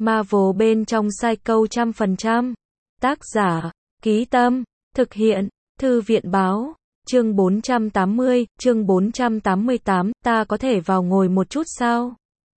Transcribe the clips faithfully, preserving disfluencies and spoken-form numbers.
Marvel bên trong Psycho trăm phần trăm. Tác giả, Ký Tâm, thực hiện, Thư viện Báo. Chương bốn trăm tám mươi, chương bốn trăm tám mươi tám, ta có thể vào ngồi một chút sao?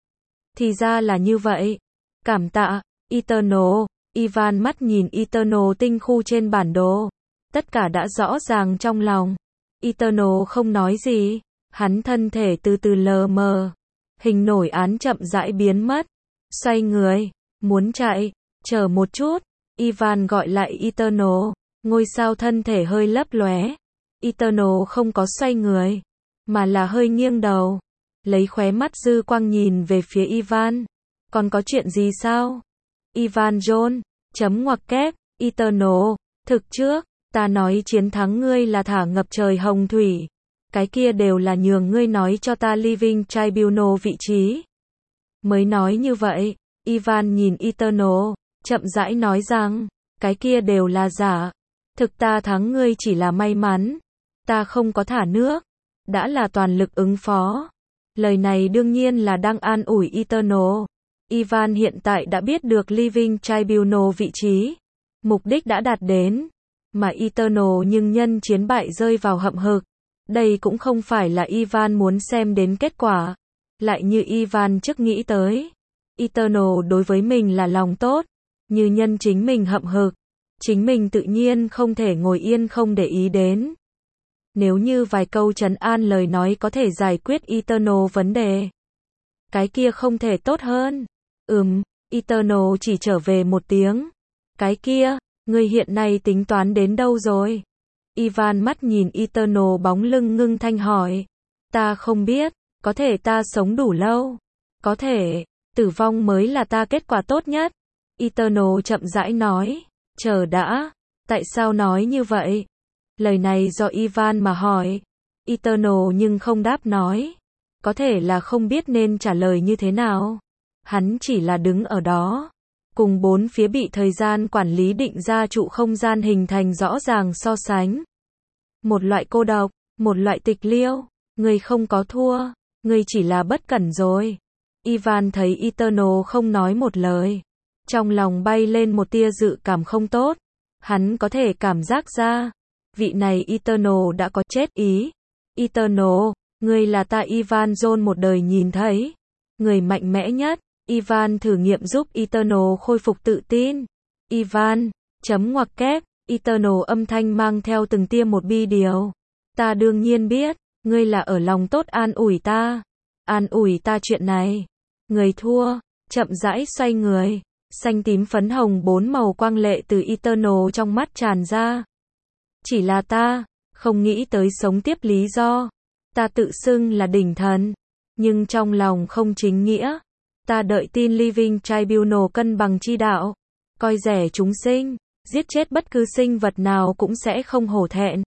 Thì ra là như vậy. Cảm tạ, Eternal. Ivan mắt nhìn Eternal tinh khu trên bản đồ. Tất cả đã rõ ràng trong lòng. Eternal không nói gì. Hắn thân thể từ từ lờ mờ. Hình nổi án chậm rãi biến mất. Xoay người. Muốn chạy. Chờ một chút. Ivan gọi lại Eternal. Ngôi sao thân thể hơi lấp lóe. Eternal không có xoay người. Mà là hơi nghiêng đầu. Lấy khóe mắt dư quang nhìn về phía Ivan. Còn có chuyện gì sao? Ivan John. Chấm ngoặc kép. Eternal. Thực trước. Ta nói chiến thắng ngươi là thả ngập trời hồng thủy. Cái kia đều là nhường ngươi nói cho ta Living Tribunal vị trí. Mới nói như vậy. Ivan nhìn Eternal. Chậm rãi nói rằng. Cái kia đều là giả. Thực ta thắng ngươi chỉ là may mắn. Ta không có thả nước. Đã là toàn lực ứng phó. Lời này đương nhiên là đang an ủi Eternal. Ivan hiện tại đã biết được Living Tribunal vị trí. Mục đích đã đạt đến. Mà Eternal nhưng nhân chiến bại rơi vào hậm hực. Đây cũng không phải là Ivan muốn xem đến kết quả. Lại như Ivan trước nghĩ tới. Eternal đối với mình là lòng tốt. Như nhân chính mình hậm hực. Chính mình tự nhiên không thể ngồi yên không để ý đến. Nếu như vài câu trấn an lời nói có thể giải quyết Eternal vấn đề. Cái kia không thể tốt hơn. Ừm, Eternal chỉ trở về một tiếng. Cái kia, ngươi hiện nay tính toán đến đâu rồi? Ivan mắt nhìn Eternal bóng lưng ngưng thanh hỏi. Ta không biết, có thể ta sống đủ lâu. Có thể, tử vong mới là ta kết quả tốt nhất. Eternal chậm rãi nói. Chờ đã, tại sao nói như vậy? Lời này do Ivan mà hỏi. Eternal nhưng không đáp nói. Có thể là không biết nên trả lời như thế nào. Hắn chỉ là đứng ở đó. Cùng bốn phía bị thời gian quản lý định ra trụ không gian hình thành rõ ràng so sánh. Một loại cô độc, một loại tịch liêu. Người không có thua, người chỉ là bất cẩn rồi. Ivan thấy Eternal không nói một lời. Trong lòng bay lên một tia dự cảm không tốt. Hắn có thể cảm giác ra. Vị này Eternal đã có chết ý. Eternal, người là ta Ivan John một đời nhìn thấy. Người mạnh mẽ nhất. Ivan thử nghiệm giúp Eternal khôi phục tự tin. Ivan, chấm ngoặc kép, Eternal âm thanh mang theo từng tia một bi điều. Ta đương nhiên biết, ngươi là ở lòng tốt an ủi ta. An ủi ta chuyện này. Người thua, chậm rãi xoay người. Xanh tím phấn hồng bốn màu quang lệ từ Eternal trong mắt tràn ra. Chỉ là ta, không nghĩ tới sống tiếp lý do. Ta tự xưng là đỉnh thần. Nhưng trong lòng không chính nghĩa. Ta đợi tin Living Tribunal cân bằng chi đạo. Coi rẻ chúng sinh. Giết chết bất cứ sinh vật nào cũng sẽ không hổ thẹn.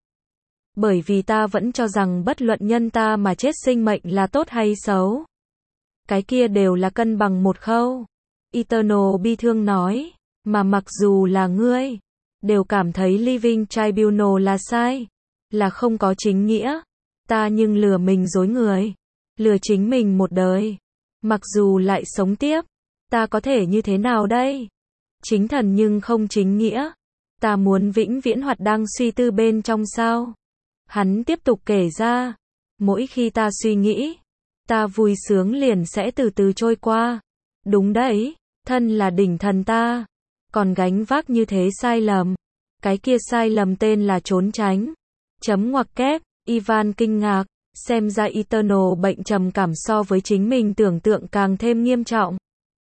Bởi vì ta vẫn cho rằng bất luận nhân ta mà chết sinh mệnh là tốt hay xấu. Cái kia đều là cân bằng một khâu. Eternal bi thương nói. Mà mặc dù là ngươi. Đều cảm thấy Living Tribunal là sai. Là không có chính nghĩa. Ta nhưng lừa mình dối người. Lừa chính mình một đời. Mặc dù lại sống tiếp. Ta có thể như thế nào đây? Chính thần nhưng không chính nghĩa. Ta muốn vĩnh viễn hoạt đang suy tư bên trong sao? Hắn tiếp tục kể ra. Mỗi khi ta suy nghĩ. Ta vui sướng liền sẽ từ từ trôi qua. Đúng đấy. Thân là đỉnh thần ta. Còn gánh vác như thế sai lầm. Cái kia sai lầm tên là trốn tránh. Chấm ngoặc kép. Ivan kinh ngạc. Xem ra Eternal bệnh trầm cảm so với chính mình tưởng tượng càng thêm nghiêm trọng.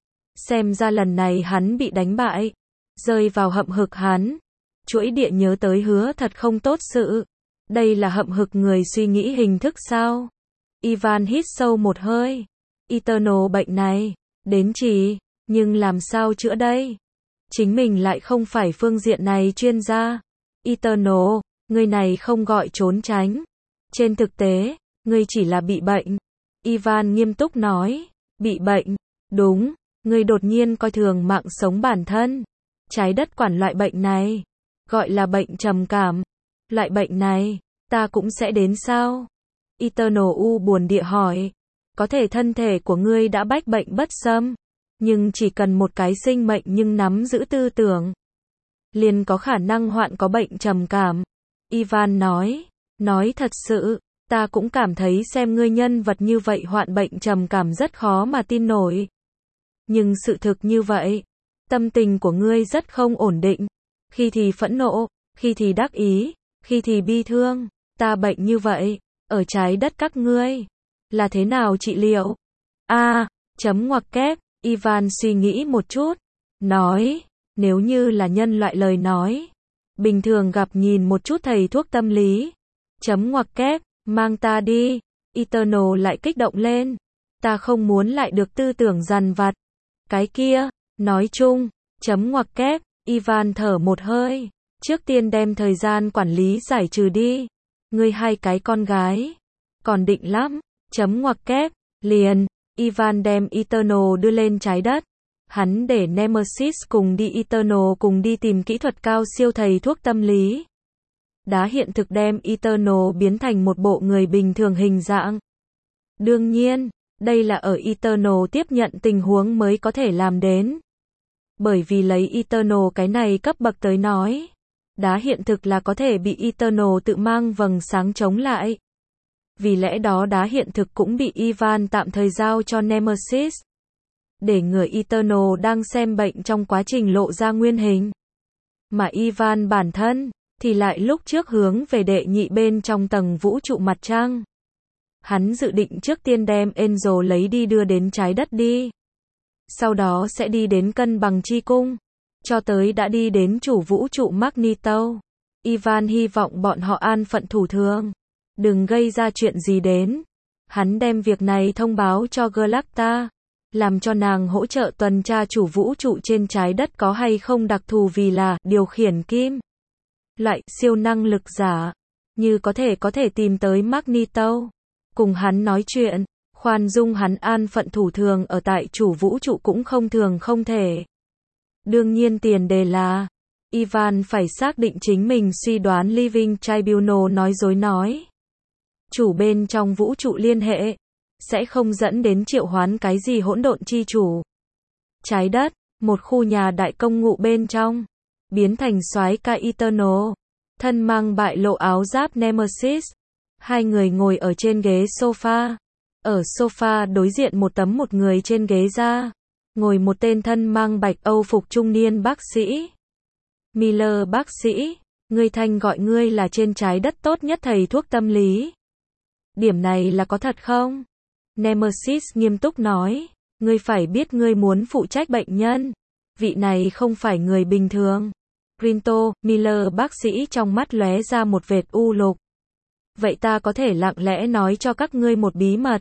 Xem ra lần này hắn bị đánh bại. Rơi vào hậm hực hắn. Chuỗi địa nhớ tới hứa thật không tốt sự. Đây là hậm hực người suy nghĩ hình thức sao? Ivan hít sâu một hơi. Eternal bệnh này. Đến chỉ. Nhưng làm sao chữa đây? Chính mình lại không phải phương diện này chuyên gia. Eternal. Người này không gọi trốn tránh. Trên thực tế. Ngươi chỉ là bị bệnh. Ivan nghiêm túc nói. Bị bệnh. Đúng. Ngươi đột nhiên coi thường mạng sống bản thân. Trái đất quản loại bệnh này. Gọi là bệnh trầm cảm. Loại bệnh này. Ta cũng sẽ đến sao? Eternal u buồn địa hỏi. Có thể thân thể của ngươi đã bách bệnh bất xâm. Nhưng chỉ cần một cái sinh mệnh nhưng nắm giữ tư tưởng, liền có khả năng hoạn có bệnh trầm cảm. Ivan nói, nói thật sự, ta cũng cảm thấy xem ngươi nhân vật như vậy hoạn bệnh trầm cảm rất khó mà tin nổi. Nhưng sự thực như vậy, tâm tình của ngươi rất không ổn định. Khi thì phẫn nộ, khi thì đắc ý, khi thì bi thương. Ta bệnh như vậy, ở trái đất các ngươi, là thế nào trị liệu? A, chấm ngoặc kép, Ivan suy nghĩ một chút, nói, nếu như là nhân loại lời nói, bình thường gặp nhìn một chút thầy thuốc tâm lý. Chấm ngoặc kép, mang ta đi. Eternal lại kích động lên. Ta không muốn lại được tư tưởng dằn vặt. Cái kia, nói chung, chấm ngoặc kép, Ivan thở một hơi. Trước tiên đem thời gian quản lý giải trừ đi. Ngươi hai cái con gái, còn định lắm. Chấm ngoặc kép, liền, Ivan đem Eternal đưa lên trái đất. Hắn để Nemesis cùng đi Eternal cùng đi tìm kỹ thuật cao siêu thầy thuốc tâm lý. Đá hiện thực đem Eternal biến thành một bộ người bình thường hình dạng. Đương nhiên, đây là ở Eternal tiếp nhận tình huống mới có thể làm đến. Bởi vì lấy Eternal cái này cấp bậc tới nói, đá hiện thực là có thể bị Eternal tự mang vầng sáng chống lại. Vì lẽ đó đá hiện thực cũng bị Ivan tạm thời giao cho Nemesis. Để người Eternal đang xem bệnh trong quá trình lộ ra nguyên hình. Mà Ivan bản thân, thì lại lúc trước hướng về đệ nhị bên trong tầng vũ trụ mặt trăng. Hắn dự định trước tiên đem Angel lấy đi đưa đến trái đất đi. Sau đó sẽ đi đến cân bằng chi cung. Cho tới đã đi đến chủ vũ trụ Magneto. Ivan hy vọng bọn họ an phận thủ thường. Đừng gây ra chuyện gì đến. Hắn đem việc này thông báo cho Galacta. Làm cho nàng hỗ trợ tuần tra chủ vũ trụ trên trái đất có hay không đặc thù vì là điều khiển kim. Loại siêu năng lực giả. Như có thể có thể tìm tới Magneto. Cùng hắn nói chuyện. Khoan dung hắn an phận thủ thường ở tại chủ vũ trụ cũng không thường không thể. Đương nhiên tiền đề là Ivan phải xác định chính mình suy đoán Living Tribunal nói dối nói. Chủ bên trong vũ trụ liên hệ sẽ không dẫn đến triệu hoán cái gì hỗn độn chi chủ. Trái đất, một khu nhà đại công ngụ bên trong, biến thành soái ca Eternal, thân mang bại lộ áo giáp Nemesis. Hai người ngồi ở trên ghế sofa. Ở sofa đối diện một tấm một người trên ghế ra, ngồi một tên thân mang bạch âu phục trung niên bác sĩ. Miller bác sĩ, ngươi thanh gọi ngươi là trên trái đất tốt nhất thầy thuốc tâm lý. Điểm này là có thật không? Nemesis nghiêm túc nói, ngươi phải biết ngươi muốn phụ trách bệnh nhân. Vị này không phải người bình thường. Grinto, Miller bác sĩ trong mắt lóe ra một vệt u lục. Vậy ta có thể lặng lẽ nói cho các ngươi một bí mật.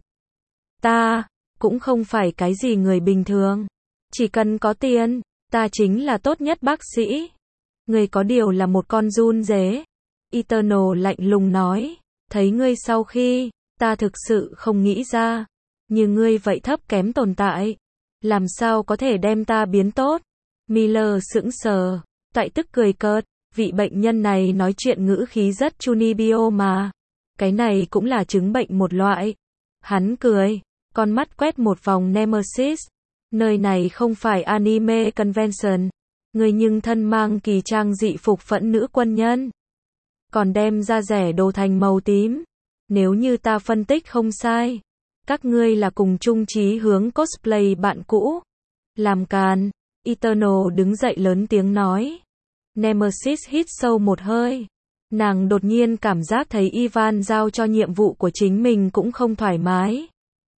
Ta, cũng không phải cái gì người bình thường. Chỉ cần có tiền, ta chính là tốt nhất bác sĩ. Ngươi có điều là một con giun dế. Eternal lạnh lùng nói, thấy ngươi sau khi, ta thực sự không nghĩ ra. Như ngươi vậy thấp kém tồn tại. Làm sao có thể đem ta biến tốt? Miller sững sờ, tại tức cười cợt. Vị bệnh nhân này nói chuyện ngữ khí rất Chunibyo mà. Cái này cũng là chứng bệnh một loại. Hắn cười, con mắt quét một vòng Nemesis. Nơi này không phải anime convention. Người nhưng thân mang kỳ trang dị phục phẫn nữ quân nhân. Còn đem da rẻ đồ thành màu tím. Nếu như ta phân tích không sai, các ngươi là cùng chung chí hướng cosplay bạn cũ. Làm càn, Eternal đứng dậy lớn tiếng nói. Nemesis hít sâu một hơi. Nàng đột nhiên cảm giác thấy Ivan giao cho nhiệm vụ của chính mình cũng không thoải mái.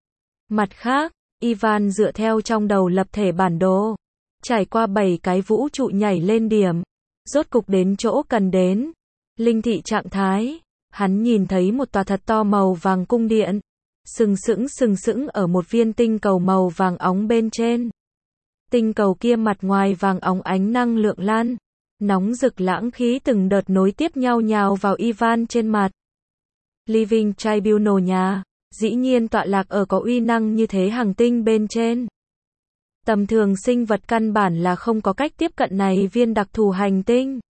Mặt khác, Ivan dựa theo trong đầu lập thể bản đồ. Trải qua bảy cái vũ trụ nhảy lên điểm. Rốt cục đến chỗ cần đến. Linh thị trạng thái. Hắn nhìn thấy một tòa thật to màu vàng cung điện. Sừng sững sừng sững ở một viên tinh cầu màu vàng óng bên trên. Tinh cầu kia mặt ngoài vàng óng ánh năng lượng lan. Nóng rực lãng khí từng đợt nối tiếp nhau nhào vào Ivan trên mặt. Living Tribunal nhà, dĩ nhiên tọa lạc ở có uy năng như thế hành tinh bên trên. Tầm thường sinh vật căn bản là không có cách tiếp cận này viên đặc thù hành tinh.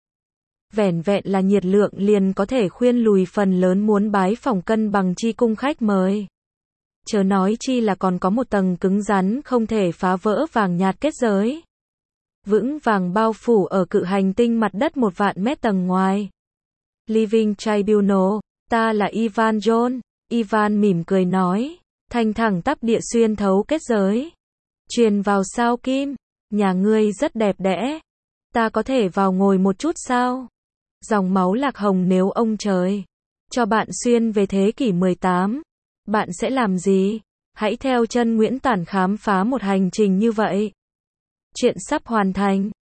Vẻn vẹn là nhiệt lượng liền có thể khuyên lùi phần lớn muốn bái phỏng cân bằng chi cung khách mời. chớ nói chi là còn có một tầng cứng rắn không thể phá vỡ vàng nhạt kết giới. Vững vàng bao phủ ở cự hành tinh mặt đất một vạn mét tầng ngoài. Living Tribunal, ta là Ivan John. Ivan mỉm cười nói, thanh thẳng tắp địa xuyên thấu kết giới. Truyền vào sao Kim, nhà ngươi rất đẹp đẽ. Ta có thể vào ngồi một chút sao? Dòng máu lạc hồng nếu ông trời cho bạn xuyên về thế kỷ mười tám, bạn sẽ làm gì? Hãy theo chân Nguyễn Tản khám phá một hành trình như vậy. Chuyện sắp hoàn thành.